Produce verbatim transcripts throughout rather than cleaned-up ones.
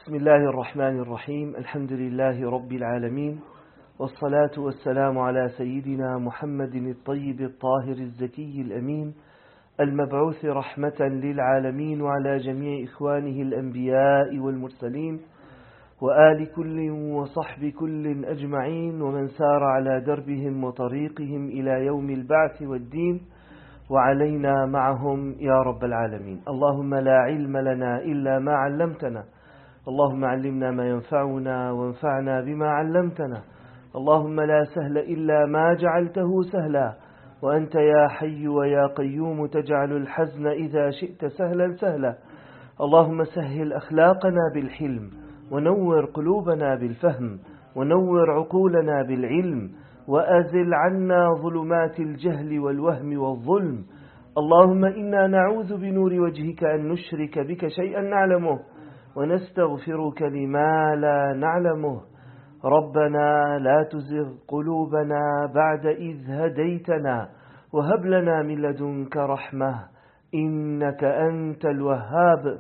بسم الله الرحمن الرحيم. الحمد لله رب العالمين، والصلاة والسلام على سيدنا محمد الطيب الطاهر الزكي الأمين المبعوث رحمة للعالمين، وعلى جميع إخوانه الأنبياء والمرسلين، وآل كل وصحب كل أجمعين، ومن سار على دربهم وطريقهم إلى يوم البعث والدين، وعلينا معهم يا رب العالمين. اللهم لا علم لنا إلا ما علمتنا، اللهم علمنا ما ينفعنا وانفعنا بما علمتنا. اللهم لا سهل إلا ما جعلته سهلا، وأنت يا حي ويا قيوم تجعل الحزن إذا شئت سهلا سهلا. اللهم سهل أخلاقنا بالحلم، ونور قلوبنا بالفهم، ونور عقولنا بالعلم، وأزل عنا ظلمات الجهل والوهم والظلم. اللهم إنا نعوذ بنور وجهك أن نشرك بك شيئا نعلمه، ونستغفرك لما لا نعلمه. ربنا لا تزغ قلوبنا بعد إذ هديتنا، وهب لنا من لدنك رحمة إنك أنت الوهاب.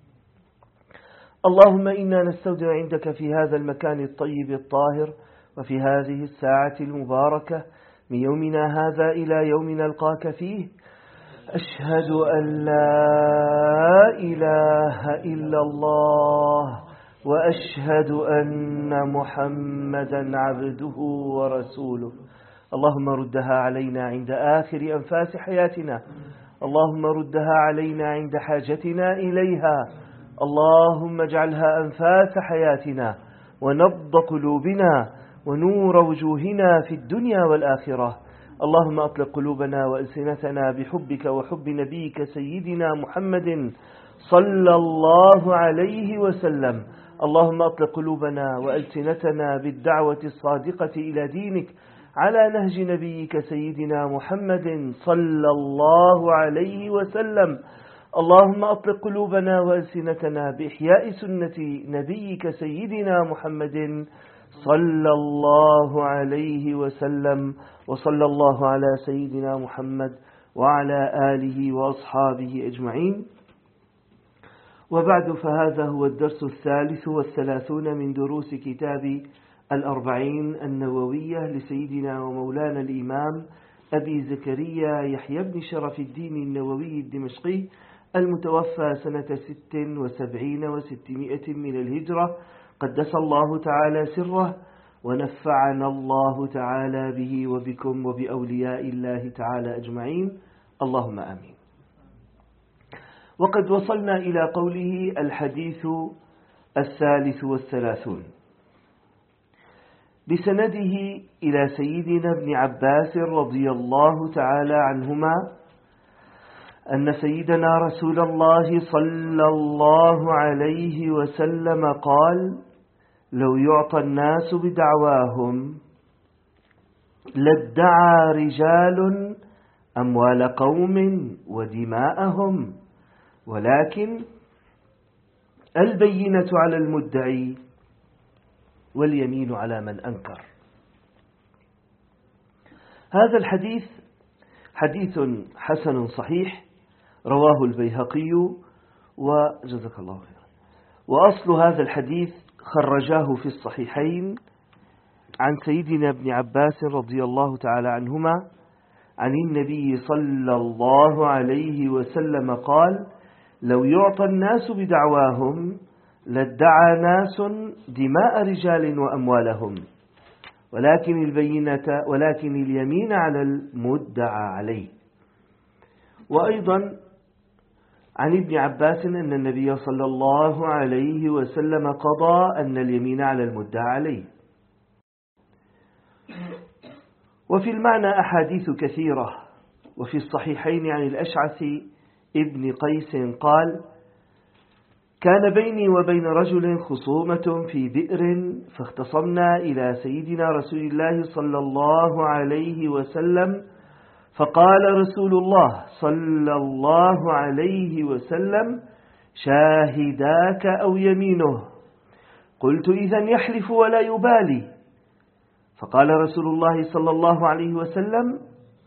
اللهم إنا نستودع عندك في هذا المكان الطيب الطاهر، وفي هذه الساعة المباركة من يومنا هذا إلى يوم نلقاك فيه، أشهد أن لا إله إلا الله، وأشهد أن محمدا عبده ورسوله. اللهم ردها علينا عند آخر أنفاس حياتنا، اللهم ردها علينا عند حاجتنا إليها. اللهم اجعلها أنفاس حياتنا ونبض قلوبنا ونور وجوهنا في الدنيا والآخرة. اللهم أطلق قلوبنا وألسنتنا بحبك وحب نبيك سيدنا محمد صلى الله عليه وسلم. اللهم أطلق قلوبنا وألسنتنا بالدعوة الصادقة إلى دينك على نهج نبيك سيدنا محمد صلى الله عليه وسلم. اللهم أطلق قلوبنا وألسنتنا بإحياء سنة نبيك سيدنا محمد صلى الله عليه وسلم. وصلى الله على سيدنا محمد وعلى آله وأصحابه أجمعين. وبعد، فهذا هو الدرس الثالث والثلاثون من دروس كتاب الأربعين النووية لسيدنا ومولانا الإمام أبي زكريا يحيى بن شرف الدين النووي الدمشقي، المتوفى سنة ست وسبعين وستمائة من الهجرة، قدس الله تعالى سره، ونفعنا الله تعالى به وبكم وبأولياء الله تعالى أجمعين، اللهم آمين. وقد وصلنا إلى قوله الحديث الثالث والثلاثون بسنده إلى سيدنا ابن عباس رضي الله تعالى عنهما أن سيدنا رسول الله صلى الله عليه وسلم قال: لو يعطى الناس بدعواهم لادعى رجال أموال قوم ودماءهم، ولكن البينة على المدعي واليمين على من أنكر. هذا الحديث حديث حسن صحيح، رواه البيهقي وجزاك الله خيرا. وأصل هذا الحديث خرجاه في الصحيحين عن سيدنا ابن عباس رضي الله تعالى عنهما عن النبي صلى الله عليه وسلم قال: لو يعطى الناس بدعواهم لادعى ناس دماء رجال وأموالهم، ولكن البينة ولكن اليمين على المدعى عليه. وأيضا عن ابن عباس أن النبي صلى الله عليه وسلم قضى أن اليمين على المدعى عليه. وفي المعنى أحاديث كثيرة. وفي الصحيحين عن الأشعث ابن قيس قال: كان بيني وبين رجل خصومة في بئر، فاختصمنا إلى سيدنا رسول الله صلى الله عليه وسلم، فقال رسول الله صلى الله عليه وسلم: شاهداك أو يمينه؟ قلت: إذن يحلف ولا يبالي. فقال رسول الله صلى الله عليه وسلم: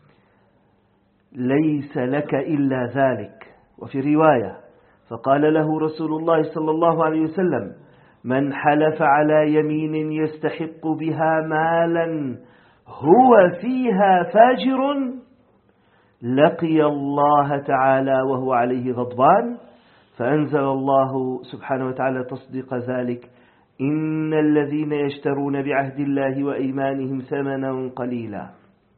ليس لك إلا ذلك. وفي رواية: فقال له رسول الله صلى الله عليه وسلم: من حلف على يمين يستحق بها مالا هو فيها فاجر لقي الله تعالى وهو عليه غضبان. فأنزل الله سبحانه وتعالى تصديق ذلك: إن الذين يشترون بعهد الله وإيمانهم ثمنا قليلا.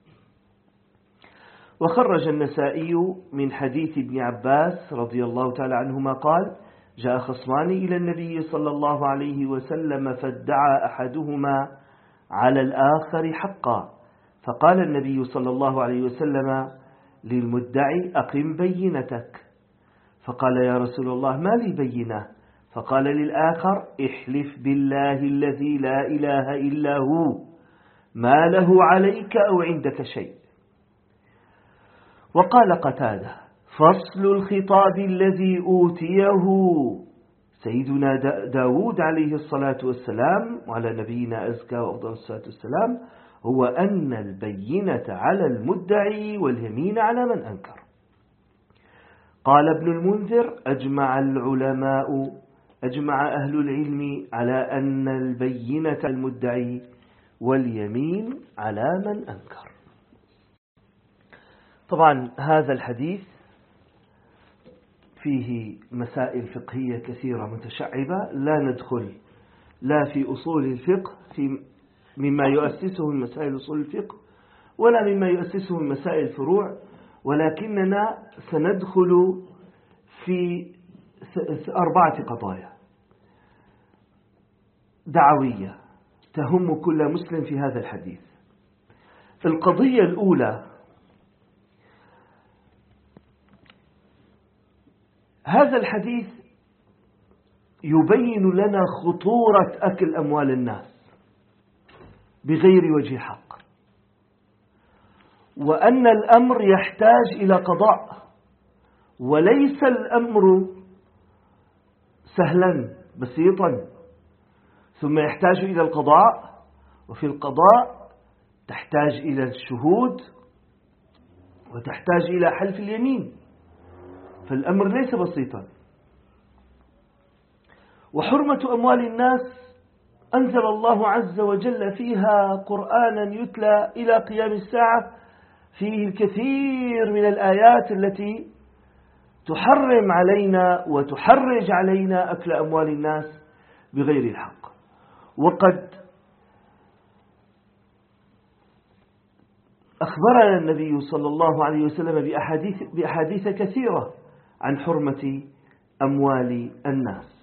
وخرج النسائي من حديث ابن عباس رضي الله تعالى عنهما قال: جاء خصمان إلى النبي صلى الله عليه وسلم فادعى أحدهما على الآخر حقا، فقال النبي صلى الله عليه وسلم للمدعي: أقم بينتك. فقال: يا رسول الله ما لي بينة؟ فقال للآخر: احلف بالله الذي لا إله إلا هو ما له عليك أو عندك شيء. وقال قتادة: فصل الخطاب الذي أوتيه سيدنا داود عليه الصلاة والسلام وعلى نبينا أزكى وأفضل الصلاة والسلام هو أن البينة على المدعي واليمين على من أنكر. قال ابن المنذر: أجمع العلماء أجمع أهل العلم على أن البينة المدعي واليمين على من أنكر. طبعا هذا الحديث فيه مسائل فقهية كثيرة متشعبة لا ندخل لا في أصول الفقه في مما يؤسسه من مسائل أصول الفقه ولا مما يؤسسه من مسائل الفروع، ولكننا سندخل في أربعة قضايا دعوية تهم كل مسلم في هذا الحديث. القضية الأولى: هذا الحديث يبين لنا خطورة أكل أموال الناس بغير وجه حق، وأن الأمر يحتاج إلى قضاء، وليس الأمر سهلا بسيطا، ثم يحتاج إلى القضاء، وفي القضاء تحتاج إلى الشهود وتحتاج إلى حلف اليمين، فالأمر ليس بسيطا. وحرمة أموال الناس أنزل الله عز وجل فيها قرآنا يتلى إلى قيام الساعة فيه الكثير من الآيات التي تحرم علينا وتحرج علينا أكل أموال الناس بغير الحق. وقد أخبرنا النبي صلى الله عليه وسلم بأحاديث, بأحاديث كثيرة عن حرمة أموال الناس.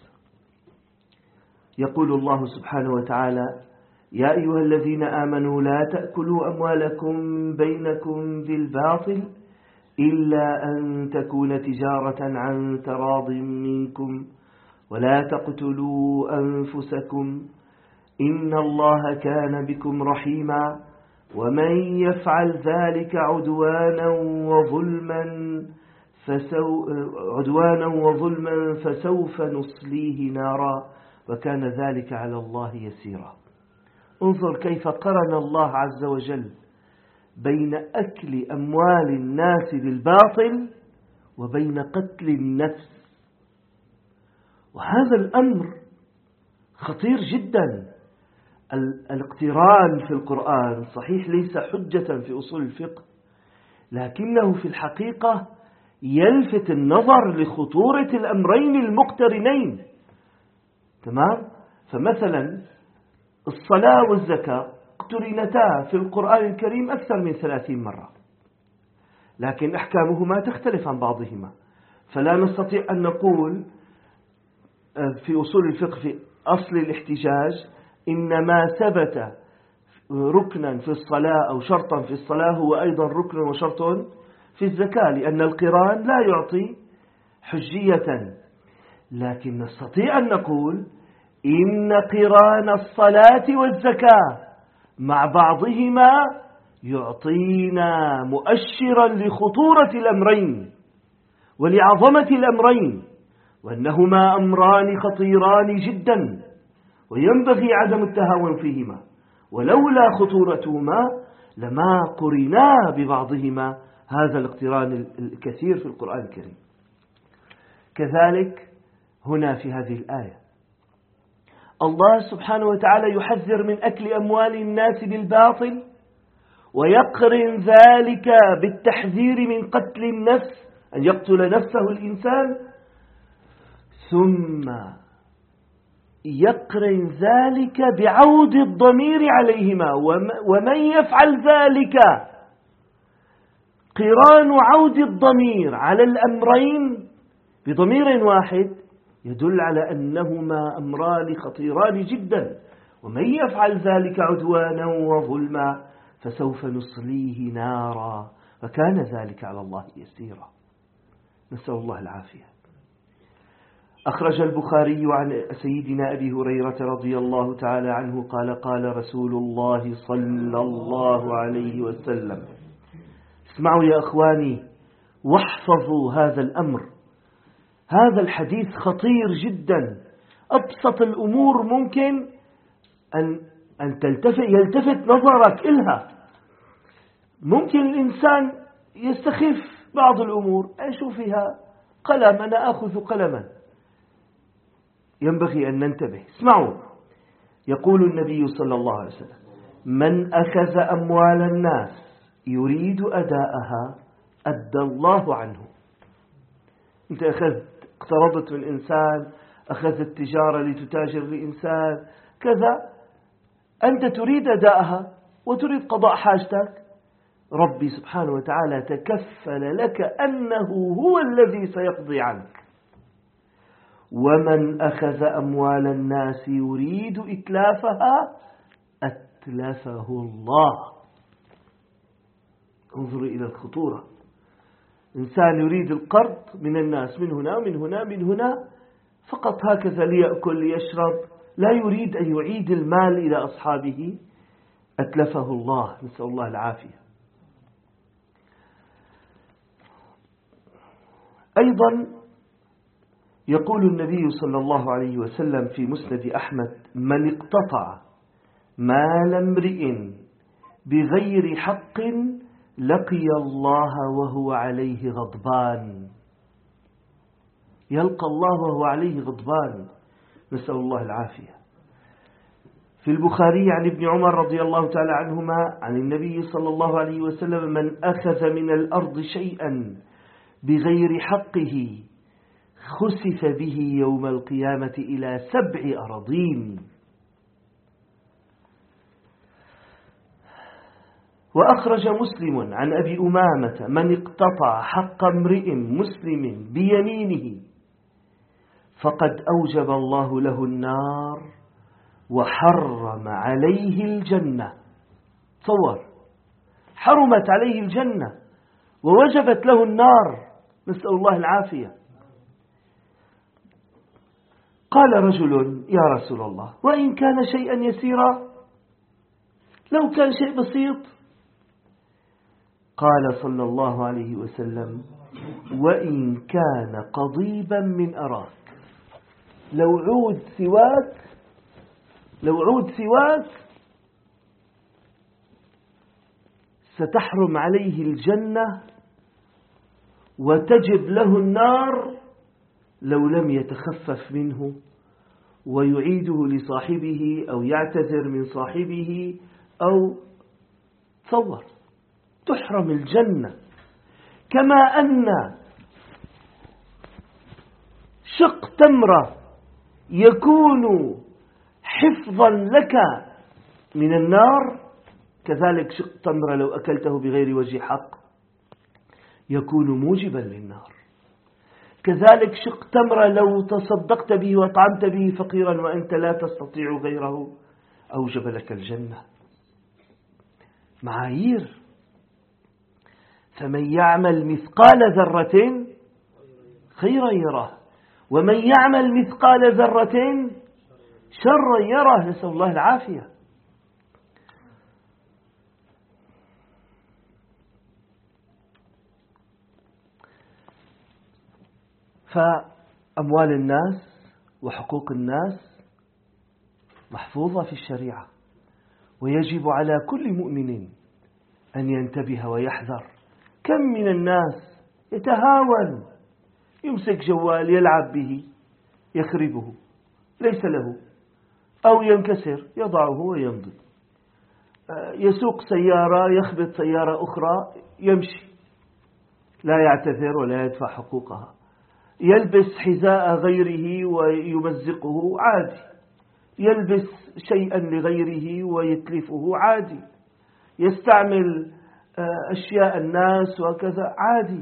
يقول الله سبحانه وتعالى: يا أيها الذين آمنوا لا تأكلوا أموالكم بينكم بالباطل إلا أن تكون تجارة عن تراض منكم ولا تقتلوا أنفسكم إن الله كان بكم رحيما ومن يفعل ذلك عدوانا وظلما فسو عدوانا وظلما فسوف نصليه نارا وكان ذلك على الله يسيرا. انظر كيف قرن الله عز وجل بين أكل أموال الناس بالباطل وبين قتل النفس، وهذا الأمر خطير جدا. الاقتران في القرآن صحيح ليس حجة في أصول الفقه، لكنه في الحقيقة يلفت النظر لخطورة الأمرين المقترنين. تمام؟ فمثلا الصلاة والزكاة اقترنتا في القرآن الكريم أكثر من ثلاثين مرة، لكن أحكامهما تختلف عن بعضهما، فلا نستطيع أن نقول في أصول الفقه في أصل الاحتجاج إن ما ثبت ركنا في الصلاة أو شرطا في الصلاة هو أيضا ركن وشرط في الزكاة، لأن القران لا يعطي حجية. لكن نستطيع أن نقول إن قران الصلاة والزكاة مع بعضهما يعطينا مؤشرا لخطورة الأمرين ولعظمة الأمرين، وأنهما أمران خطيران جدا وينبغي عدم التهاون فيهما، ولولا خطورتهما لما قرنا ببعضهما هذا الاقتران الكثير في القرآن الكريم. كذلك هنا في هذه الآية الله سبحانه وتعالى يحذر من أكل أموال الناس بالباطل، ويقرن ذلك بالتحذير من قتل النفس، أن يقتل نفسه الإنسان، ثم يقرن ذلك بعود الضمير عليهما. ومن يفعل ذلك قران عود الضمير على الأمرين بضمير واحد يدل على أنهما أمران خطيران جدا. ومن يفعل ذلك عدوانا وظلما فسوف نصليه نارا وكان ذلك على الله يسيرا. نسأل الله العافية. أخرج البخاري عن سيدنا أبي هريرة رضي الله تعالى عنه قال قال رسول الله صلى الله عليه وسلم، اسمعوا يا أخواني واحفظوا هذا الأمر، هذا الحديث خطير جدا. أبسط الأمور ممكن أن أن تلتفت يلتفت نظرك إلها. ممكن الإنسان يستخف بعض الأمور، أشوف فيها قلم، أنا أخذ قلما. ينبغي أن ننتبه. اسمعوا، يقول النبي صلى الله عليه وسلم: من أخذ أموال الناس يريد أداءها أدى الله عنه. أنت أخذت، اقترضت من إنسان، أخذت تجارة لتتاجر لإنسان كذا، أنت تريد أداءها وتريد قضاء حاجتك، ربي سبحانه وتعالى تكفل لك أنه هو الذي سيقضي عنك. ومن أخذ أموال الناس يريد إتلافها أتلفه الله. انظروا إلى الخطورة. إنسان يريد القرض من الناس من هنا من هنا من هنا فقط هكذا ليأكل ليشرب، لا يريد أن يعيد المال إلى أصحابه، أتلفه الله. نسأل الله العافية. أيضا يقول النبي صلى الله عليه وسلم في مسند أحمد: من اقتطع مال امرئ بغير حق لقي الله وهو عليه غضبان. يلقى الله وهو عليه غضبان، نسأل الله العافية. في البخاري عن ابن عمر رضي الله تعالى عنهما عن النبي صلى الله عليه وسلم: من أخذ من الأرض شيئا بغير حقه خسف به يوم القيامة إلى سبع أراضين. وأخرج مسلم عن أبي أمامة: من اقتطع حق امرئ مسلم بيمينه فقد أوجب الله له النار وحرم عليه الجنة. تصور، حرمت عليه الجنة ووجبت له النار، نسأل الله العافية. قال رجل: يا رسول الله، وإن كان شيئا يسيرا، لو كان شيء بسيط؟ قال صلى الله عليه وسلم: وإن كان قضيبا من أراك، لو عود سواك، لو عود سواك ستحرم عليه الجنة وتجب له النار لو لم يتخفف منه ويعيده لصاحبه أو يعتذر من صاحبه أو تصور، تحرم الجنة. كما أن شق تمرة يكون حفظا لك من النار، كذلك شق تمرة لو أكلته بغير وجه حق يكون موجبا للنار. كذلك شق تمرة لو تصدقت به وطعمت به فقيرا وأنت لا تستطيع غيره أوجب لك الجنة. معايير. فمن يعمل مثقال ذرة خيرا يره، ومن يعمل مثقال ذرة شرا يره، نسأل الله العافية. فأموال الناس وحقوق الناس محفوظة في الشريعة، ويجب على كل مؤمن أن ينتبه ويحذر. كم من الناس يتهاون، يمسك جوال يلعب به يخربه، ليس له، أو ينكسر يضعه ويمضي. يسوق سيارة يخبط سيارة أخرى يمشي لا يعتذر ولا يدفع حقوقها. يلبس حذاء غيره ويمزقه عادي. يلبس شيئا لغيره ويتلفه عادي. يستعمل أشياء الناس وكذا عادي.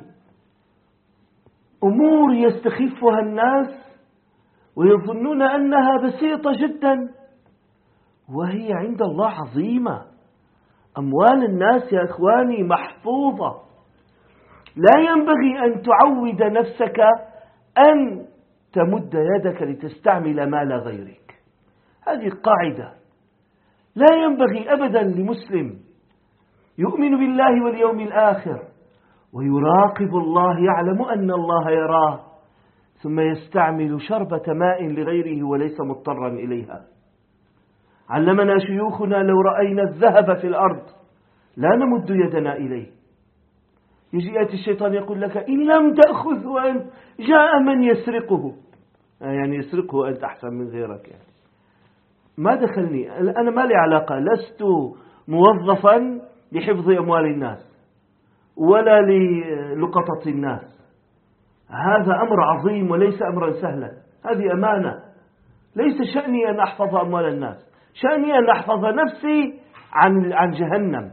أمور يستخفها الناس ويظنون أنها بسيطة جدا وهي عند الله عظيمة. أموال الناس يا إخواني محفوظة. لا ينبغي أن تعود نفسك أن تمد يدك لتستعمل مال غيرك. هذه قاعدة لا ينبغي أبدا لمسلم يؤمن بالله واليوم الآخر ويراقب الله يعلم أن الله يراه ثم يستعمل شربة ماء لغيره وليس مضطرا إليها. علمنا شيوخنا لو رأينا الذهب في الأرض لا نمد يدنا إليه. يجي يأتي الشيطان يقول لك إن لم تأخذ وأنت جاء من يسرقه، يعني يسرقه أنت أحسن من غيرك. يعني ما دخلني أنا، ما لي علاقة، لست موظفا لحفظ أموال الناس ولا للقطة الناس. هذا أمر عظيم وليس أمرا سهلا. هذه أمانة. ليس شأني أن أحفظ أموال الناس، شأني أن أحفظ نفسي عن عن جهنم.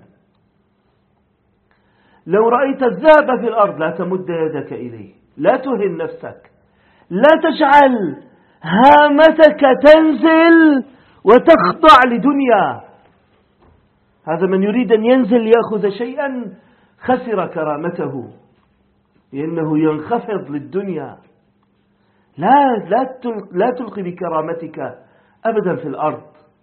لو رأيت الذهب في الأرض لا تمد يدك إليه. لا تهن نفسك. لا تجعل هامتك تنزل وتخضع لدنيا. هذا من يريد أن ينزل يأخذ شيئا خسر كرامته لأنه ينخفض للدنيا. لا لا لا تلقي بكرامتك أبدا في الأرض.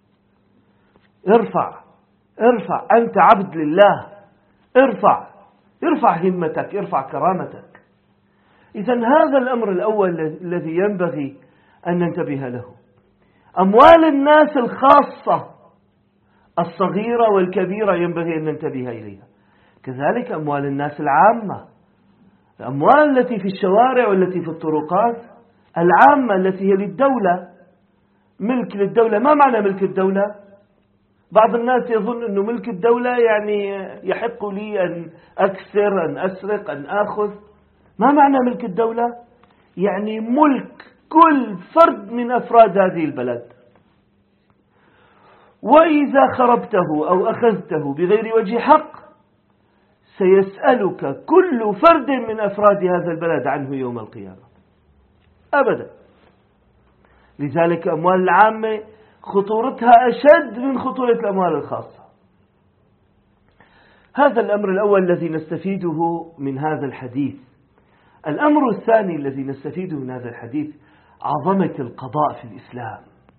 ارفع ارفع. أنت عبد لله. ارفع ارفع همتك، ارفع كرامتك. إذن هذا الأمر الأول الذي ينبغي أن ننتبه له. أموال الناس الخاصة الصغيرة والكبيرة ينبغي أن ننتبه إليها. كذلك أموال الناس العامة، الأموال التي في الشوارع والتي في الطرقات العامة التي هي للدولة، ملك للدولة. ما معنى ملك الدولة؟ بعض الناس يظن أنه ملك الدولة يعني يحق لي أن أكسر، أن أسرق، أن أخذ. ما معنى ملك الدولة؟ يعني ملك كل فرد من أفراد هذه البلد. وإذا خربته أو أخذته بغير وجه حق سيسألك كل فرد من أفراد هذا البلد عنه يوم القيامة أبدا. لذلك أموال العامة خطورتها أشد من خطورة الأموال الخاصة. هذا الأمر الأول الذي نستفيده من هذا الحديث. الأمر الثاني الذي نستفيده من هذا الحديث عظمة القضاء في الإسلام.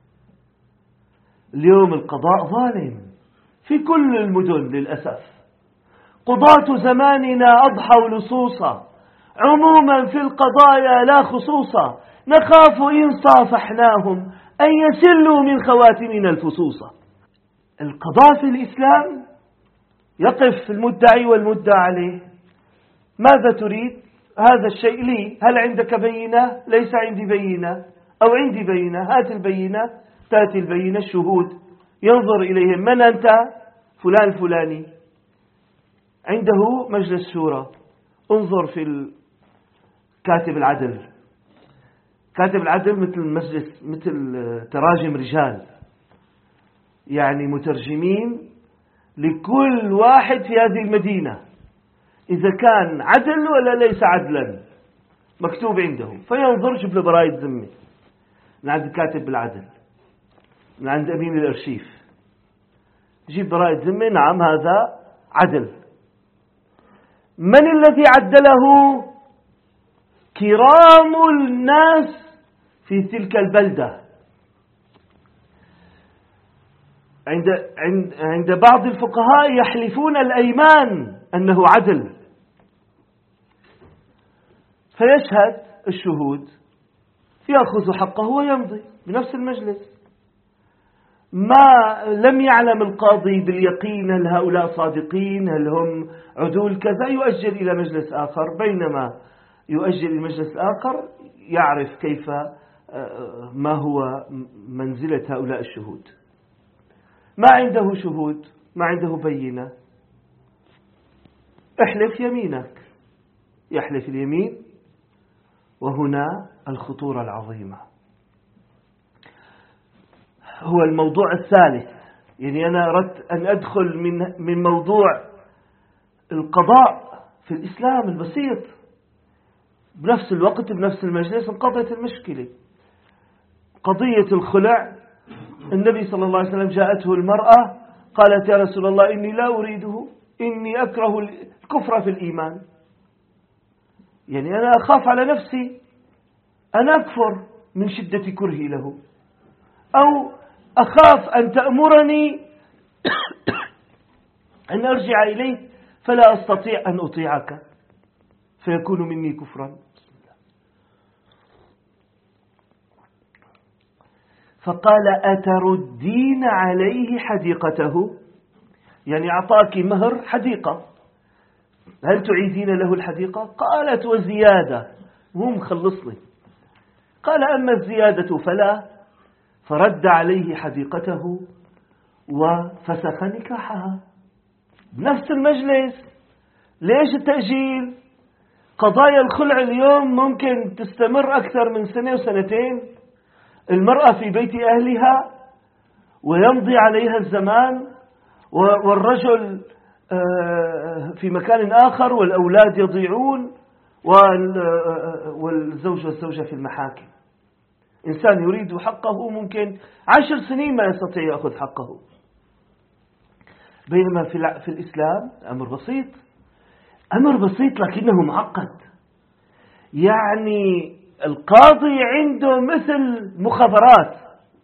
اليوم القضاء ظالم في كل المدن للأسف. قضاة زماننا أضحوا لصوصا عموما في القضايا لا خصوصا، نخاف إن صافحناهم أن يسلوا من خواتمنا الفصوصة. القضاء في الإسلام يقف المدعي والمدعى عليه. ماذا تريد؟ هذا الشيء لي، هل عندك بينة؟ ليس عندي بينة، أو عندي بينة، هات البينة. تأتي البينة، الشهود ينظر إليهم، من أنت؟ فلان الفلاني. عنده مجلس شورى، انظر في كاتب العدل. كاتب العدل مثل مجلس، مثل تراجم رجال، يعني مترجمين لكل واحد في هذه المدينة إذا كان عدل ولا ليس عدلا مكتوب عنده. فينظر شوف له براية ذمة من عند كاتب العدل، من عند أمين الأرشيف، جيب براية ذمة، نعم هذا عدل. من الذي عدله؟ كرام الناس في تلك البلدة. عند عند عند بعض الفقهاء يحلفون الأيمان أنه عدل، فيشهد الشهود، يأخذ حقه ويمضي بنفس المجلس. ما لم يعلم القاضي باليقين هل هؤلاء صادقين، هل هم عدول كذا، يؤجل إلى مجلس آخر. بينما يؤجل إلى مجلس آخر يعرف كيف ما هو منزلة هؤلاء الشهود. ما عنده شهود، ما عنده بينة، احلف يمينك، يحلف اليمين. وهنا الخطورة العظيمة، هو الموضوع الثالث. يعني أنا أردت أن أدخل من من موضوع القضاء في الإسلام البسيط، بنفس الوقت بنفس المجلس انقضت المشكلة. قضية الخلع، النبي صلى الله عليه وسلم جاءته المرأة قالت يا رسول الله إني لا أريده، إني أكره الكفر في الإيمان. يعني أنا أخاف على نفسي أن أكفر من شدة كرهي له، أو أخاف أن تأمرني أن أرجع إليه فلا أستطيع أن أطيعك فيكون مني كفرا. فقال أتردين عليه حديقته، يعني أعطاك مهر حديقة، هل تعيدين له الحديقة؟ قالت وزيادة، مو مخلصني. قال أما الزيادة فلا، فرد عليه حديقته وفسخ نكاحها بنفس المجلس. ليش التأجيل؟ قضايا الخلع اليوم ممكن تستمر أكثر من سنة وسنتين، المرأة في بيت أهلها ويمضي عليها الزمان، والرجل في مكان آخر، والأولاد يضيعون، والزوج والزوجة في المحاكم. إنسان يريد حقه ممكن عشر سنين ما يستطيع يأخذ حقه. بينما في الإسلام أمر بسيط، أمر بسيط لكنه معقد. يعني القاضي عنده مثل مخابرات،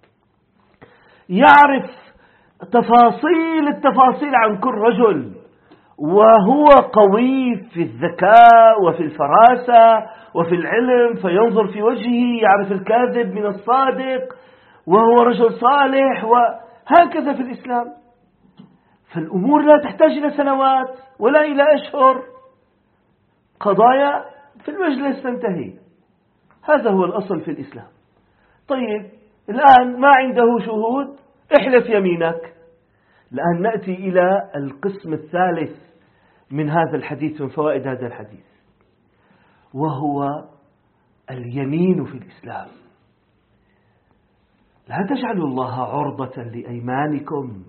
يعرف تفاصيل التفاصيل عن كل رجل، وهو قوي في الذكاء وفي الفراسة وفي العلم، فينظر في وجهه يعرف الكاذب من الصادق، وهو رجل صالح. وهكذا في الإسلام، فالأمور لا تحتاج إلى سنوات ولا إلى أشهر، قضايا في المجلس تنتهي. هذا هو الأصل في الإسلام. طيب الآن ما عنده شهود، احلف يمينك. الآن نأتي إلى القسم الثالث من هذا الحديث، من فوائد هذا الحديث، وهو اليمين في الإسلام. لا تجعلوا الله عرضة لأيمانكم،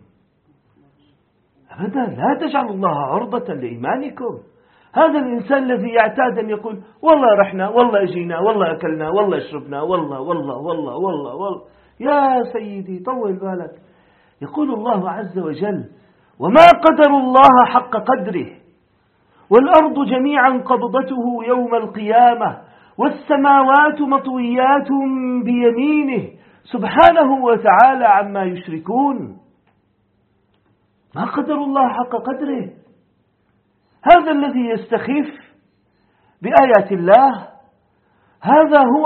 أبدا لا تجعلوا الله عرضة لأيمانكم. هذا الإنسان الذي يعتاد أن يقول والله رحنا، والله أجينا، والله أكلنا، والله شربنا، والله والله والله والله والله. يا سيدي طول بالك، يقول الله عز وجل وما قدر الله حق قدره، والأرض جميعا قبضته يوم القيامة، والسماوات مطويات بيمينه سبحانه وتعالى عما يشركون. ما قدر الله حق قدره. هذا الذي يستخف بآيات الله، هذا هو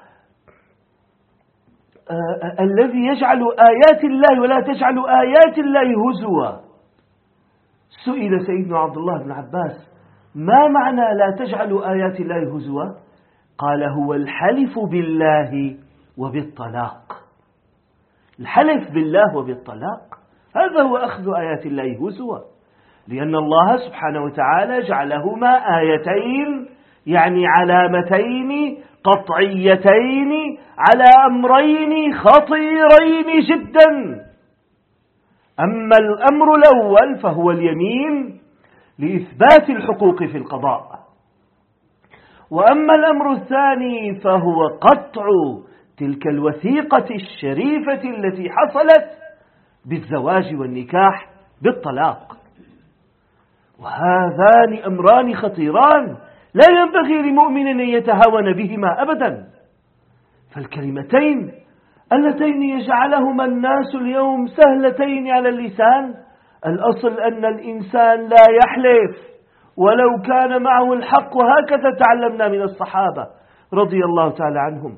آه الذي يجعل آيات الله، ولا تجعل آيات الله هزوا. سئل سيدنا عبد الله بن عباس ما معنى لا تجعل آيات الله هزوا؟ قال هو الحلف بالله وبالطلاق. الحلف بالله وبالطلاق هذا هو أخذ آيات الله هزوا، لأن الله سبحانه وتعالى جعلهما آيتين، يعني علامتين قطعيتين على أمرين خطيرين جدا. أما الأمر الأول فهو اليمين لإثبات الحقوق في القضاء، وأما الأمر الثاني فهو قطع تلك الوثيقة الشريفة التي حصلت بالزواج والنكاح بالطلاق. وهذان أمران خطيران لا ينبغي لمؤمن أن يتهاون بهما أبدا. فالكلمتين اللتين يجعلهما الناس اليوم سهلتين على اللسان، الأصل أن الإنسان لا يحلف ولو كان معه الحق، وهكذا تعلمنا من الصحابة رضي الله تعالى عنهم.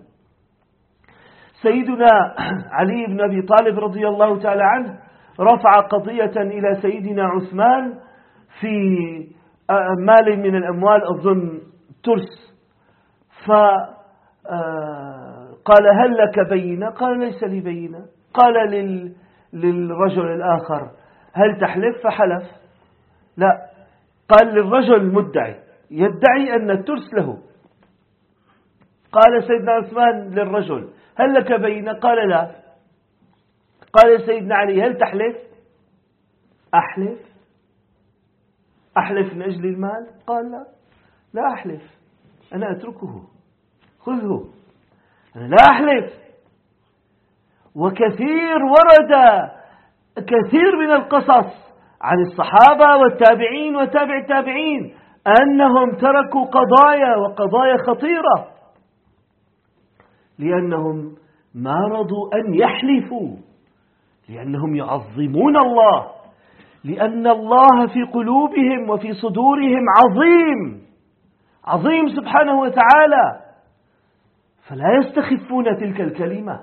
سيدنا علي بن أبي طالب رضي الله تعالى عنه رفع قضية إلى سيدنا عثمان في مال من الأموال، أظن ترس، فقال قال هل لك بينة؟ قال ليس لي بينة. قال لل... للرجل الآخر هل تحلف؟ فحلف. لا، قال للرجل المدعي يدعي أن الترس له، قال سيدنا عثمان للرجل هل لك بينة؟ قال لا. قال سيدنا علي هل تحلف؟ أحلف. أحلف من أجل المال؟ قال لا، لا أحلف، أنا أتركه، خذه، أنا لا أحلف. وكثير ورد كثير من القصص عن الصحابة والتابعين وتابع التابعين أنهم تركوا قضايا وقضايا خطيرة لأنهم ما رضوا أن يحلفوا، لأنهم يعظمون الله، لأن الله في قلوبهم وفي صدورهم عظيم عظيم سبحانه وتعالى، فلا يستخفون تلك الكلمة.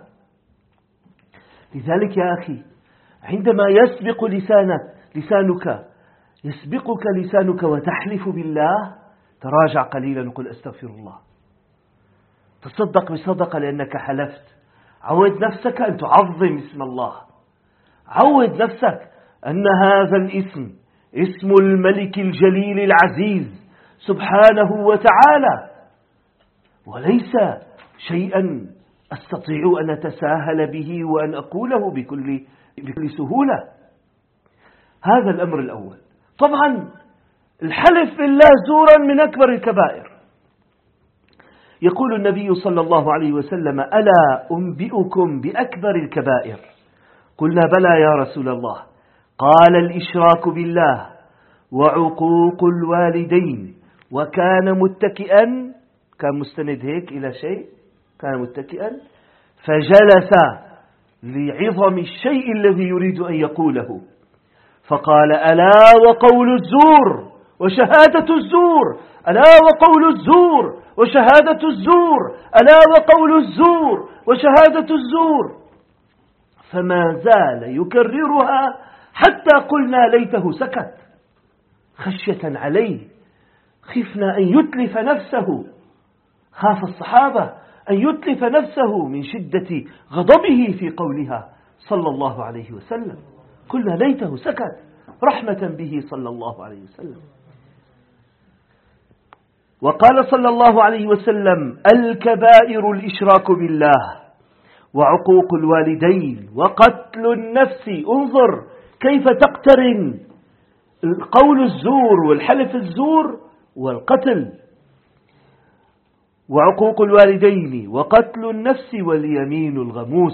لذلك يا أخي عندما يسبق لسانك لسانك يسبقك لسانك وتحلف بالله، تراجع قليلا وقل أستغفر الله، تصدق بصدقة لأنك حلفت. عود نفسك أن تعظم اسم الله، عود نفسك أن هذا الاسم اسم الملك الجليل العزيز سبحانه وتعالى، وليس شيئا أستطيع أن أتساهل به وأن أقوله بكل, بكل سهولة. هذا الأمر الأول. طبعا الحلف بالله زورا من أكبر الكبائر. يقول النبي صلى الله عليه وسلم ألا أنبئكم بأكبر الكبائر؟ قلنا بلى يا رسول الله. قال الإشراك بالله وعقوق الوالدين. وكان متكئا، كان مستند هيك إلى شيء، كان متكئا فجلس لعظم الشيء الذي يريد أن يقوله، فقال ألا وقول الزور وشهادة الزور، ألا وقول الزور وشهادة الزور، ألا وقول الزور وشهادة الزور. فما زال يكررها حتى قلنا ليته سكت، خشية عليه، خفنا أن يتلف نفسه، خاف الصحابة أن يتلف نفسه من شدة غضبه في قولها صلى الله عليه وسلم. قلنا ليته سكت رحمة به صلى الله عليه وسلم. وقال صلى الله عليه وسلم الكبائر الإشراك بالله وعقوق الوالدين وقتل النفس. انظر كيف تقترن قول الزور والحلف الزور والقتل. وعقوق الوالدين وقتل النفس واليمين الغموس.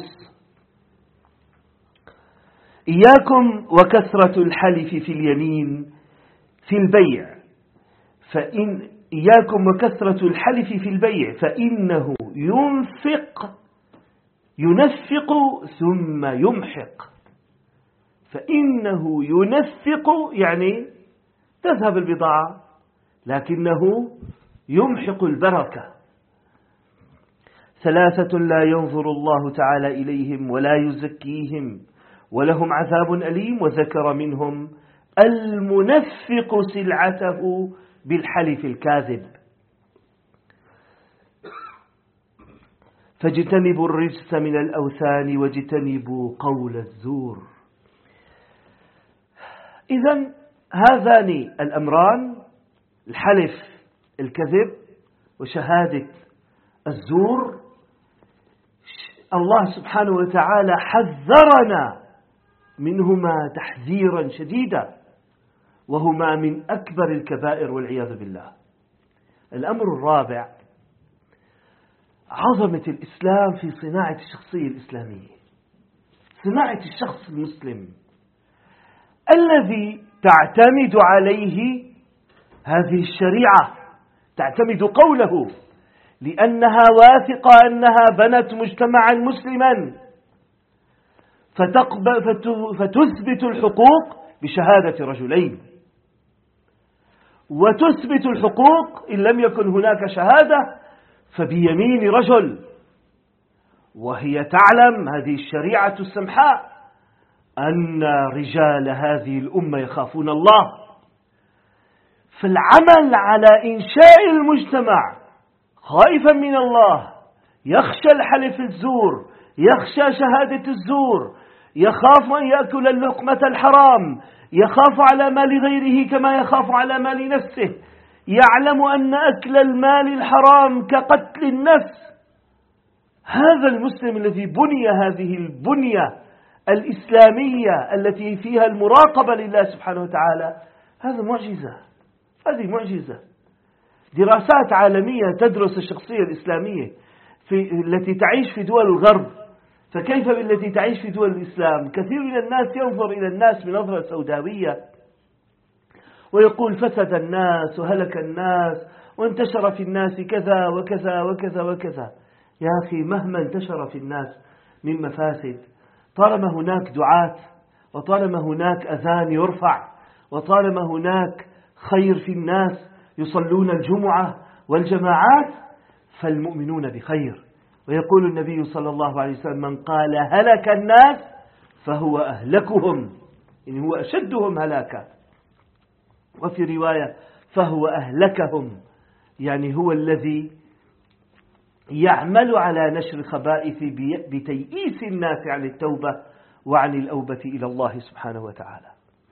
إياكم وكثرة الحلف في اليمين في البيع، فإن إياكم وكثرة الحلف في البيع فإنه ينفق ينفق ثم يمحق. فإنه ينفق يعني تذهب البضاعة، لكنه يمحق البركة. ثلاثة لا ينظر الله تعالى إليهم ولا يزكيهم ولهم عذاب أليم. وذكر منهم المنفق سلعته بالحلف الكاذب. فاجتنبوا الرجس من الأوثان واجتنبوا قول الزور. إذن هذان الأمران، الحلف الكذب وشهادة الزور، الله سبحانه وتعالى حذرنا منهما تحذيرا شديدا، وهما من أكبر الكبائر والعياذ بالله. الأمر الرابع عظمة الإسلام في صناعة الشخصية الإسلامية، صناعة الشخص المسلم الذي تعتمد عليه هذه الشريعة، تعتمد قوله، لأنها واثقة أنها بنت مجتمعا مسلما، فتثبت الحقوق بشهادة رجلين، وتثبت الحقوق إن لم يكن هناك شهادة فبيمين رجل. وهي تعلم هذه الشريعة السمحاء أن رجال هذه الأمة يخافون الله، فالعمل على إنشاء المجتمع خائفا من الله يخشى الحلف الزور، يخشى شهادة الزور، يخاف أن يأكل اللقمة الحرام، يخاف على مال غيره كما يخاف على مال نفسه، يعلم أن أكل المال الحرام كقتل النفس. هذا المسلم الذي بني هذه البنية الإسلامية التي فيها المراقبة لله سبحانه وتعالى، هذا معجزة، هذه معجزة. دراسات عالمية تدرس الشخصية الإسلامية في التي تعيش في دول الغرب، فكيف بالتي تعيش في دول الإسلام؟ كثير من الناس ينظر إلى الناس بنظرة سوداوية ويقول فسد الناس وهلك الناس وانتشر في الناس كذا وكذا وكذا وكذا. يا أخي مهما انتشر في الناس من مفاسد، طالما هناك دعاة، وطالما هناك أذان يرفع، وطالما هناك خير في الناس يصلون الجمعة والجماعات، فالمؤمنون بخير. ويقول النبي صلى الله عليه وسلم: من قال هلك الناس فهو أهلكهم، يعني هو أشدهم هلاكا. وفي رواية فهو أهلكهم، يعني هو الذي يعمل على نشر الخبائث بتيئيس الناس عن التوبة وعن الأوبة إلى الله سبحانه وتعالى.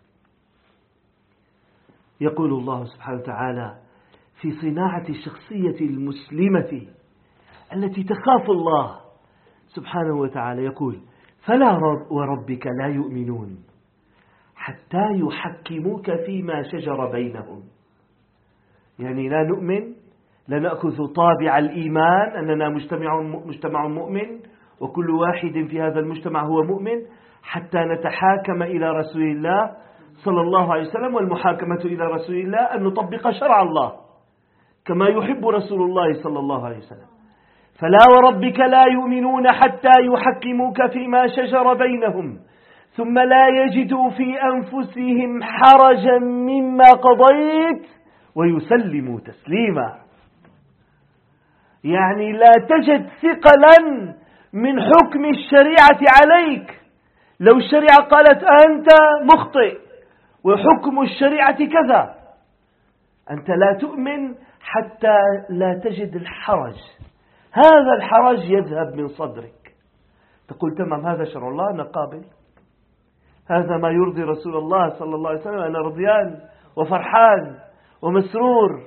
يقول الله سبحانه وتعالى في صناعة الشخصية المسلمة التي تخاف الله سبحانه وتعالى، يقول: فلا وربك لا يؤمنون حتى يحكموك فيما شجر بينهم. يعني لا نؤمن، لا نأخذ طابع الإيمان أننا مجتمع مجتمع مؤمن وكل واحد في هذا المجتمع هو مؤمن، حتى نتحاكم إلى رسول الله صلى الله عليه وسلم. والمحاكمة إلى رسول الله أن نطبق شرع الله كما يحب رسول الله صلى الله عليه وسلم. فلا وربك لا يؤمنون حتى يحكموك فيما شجر بينهم ثم لا يجدوا في أنفسهم حرجا مما قضيت ويسلموا تسليما. يعني لا تجد ثقلا من حكم الشريعة عليك. لو الشريعة قالت أنت مخطئ وحكم الشريعة كذا، أنت لا تؤمن حتى لا تجد الحرج. هذا الحرج يذهب من صدرك، تقول تمام هذا شرع الله، أنا قابل، هذا ما يرضي رسول الله صلى الله عليه وسلم، أنا رضيان وفرحان ومسرور.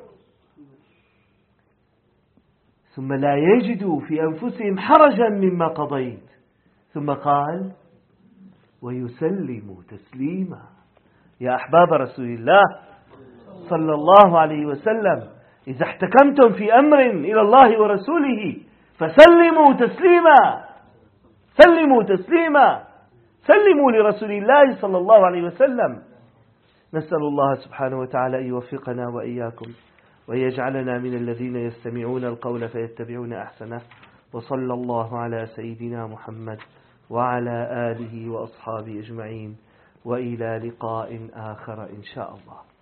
ثم لا يجدوا في أنفسهم حرجا مما قضيت، ثم قال ويسلموا تسليما. يا أحباب رسول الله صلى الله عليه وسلم، إذا احتكمتم في أمر إلى الله ورسوله فسلموا تسليما، سلموا تسليما، سلموا لرسول الله صلى الله عليه وسلم. نسأل الله سبحانه وتعالى أن يوفقنا وإياكم ويجعلنا من الذين يستمعون القول فيتبعون أحسنه. وصلى الله على سيدنا محمد وعلى آله وأصحابه أجمعين، وإلى لقاء آخر إن شاء الله.